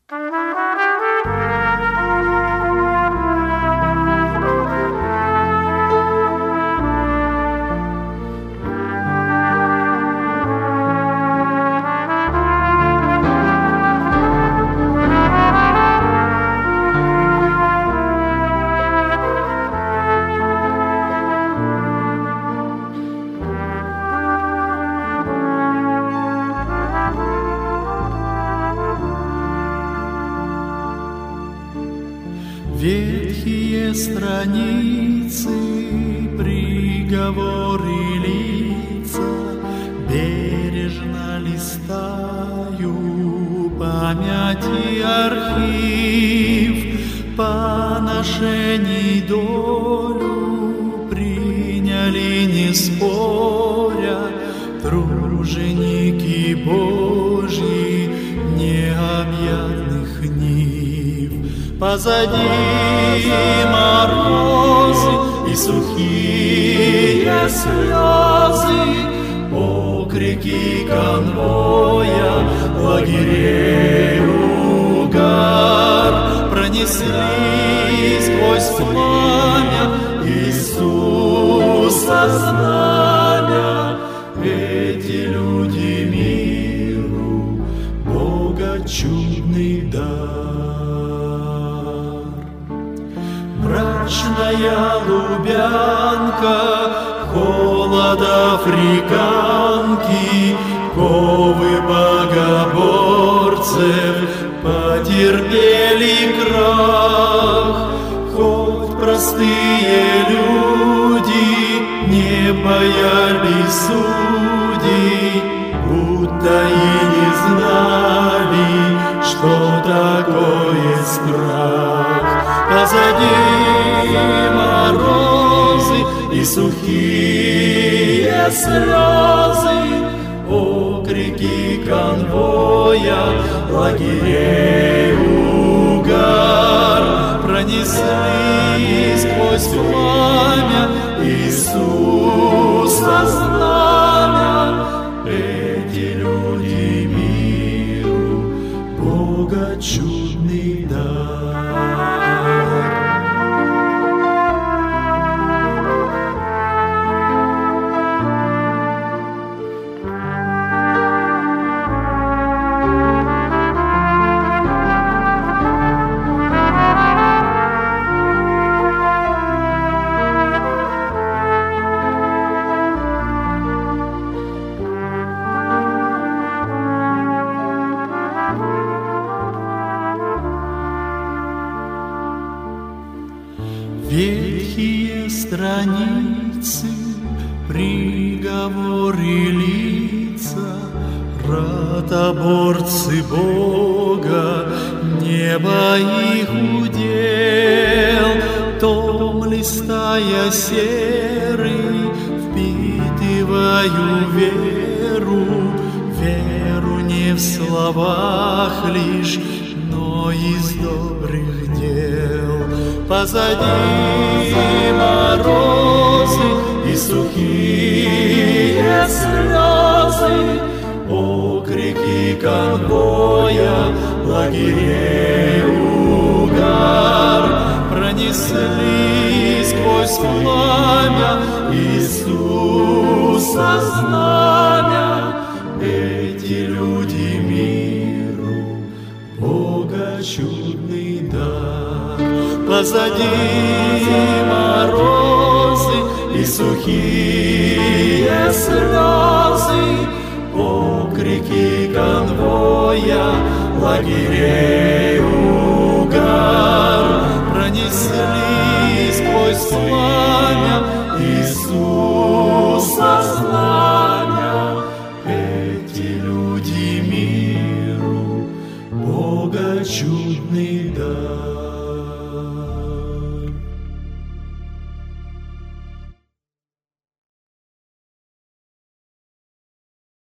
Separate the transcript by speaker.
Speaker 1: Ветхие страницы, приговоры лица, бережно листаю память и архив, поношений долю приняли не споря труженики Божьи необъятных нив. Позади морозы и сухие слезы, окрики конвоя, лагерей угар пронеслись сквозь пламя Иисуса знамя. Эти люди миру Бога чудный дар. Мрачная Лубянка, холод африканки, ковы богоборцев потерпели крах. Хоть простые люди не боялись судей, будто и не знали, что такое страх. Позади морозы и сухие слезы, окрики конвоя, лагерей угар пронеслись сквозь пламя Иисуса знамя. Эти люди миру Бога чудный дар. Ветхие страницы, приговоры лица, ротоборцы Бога, небо их удел. Том листая серый, впитываю веру не в словах лишь, но из добрых дел. Позади морозы и сухие слезы, окрики конвоя, лагерей угар пронеслись сквозь пламя Иисуса знамя. Эти люди миру Бога чудный дар. Позади морозы и сухие слезы, окрики конвоя, лагерей угар пронеслись сквозь пламя Иисуса знамя. Эти люди миру Бога чудный дар.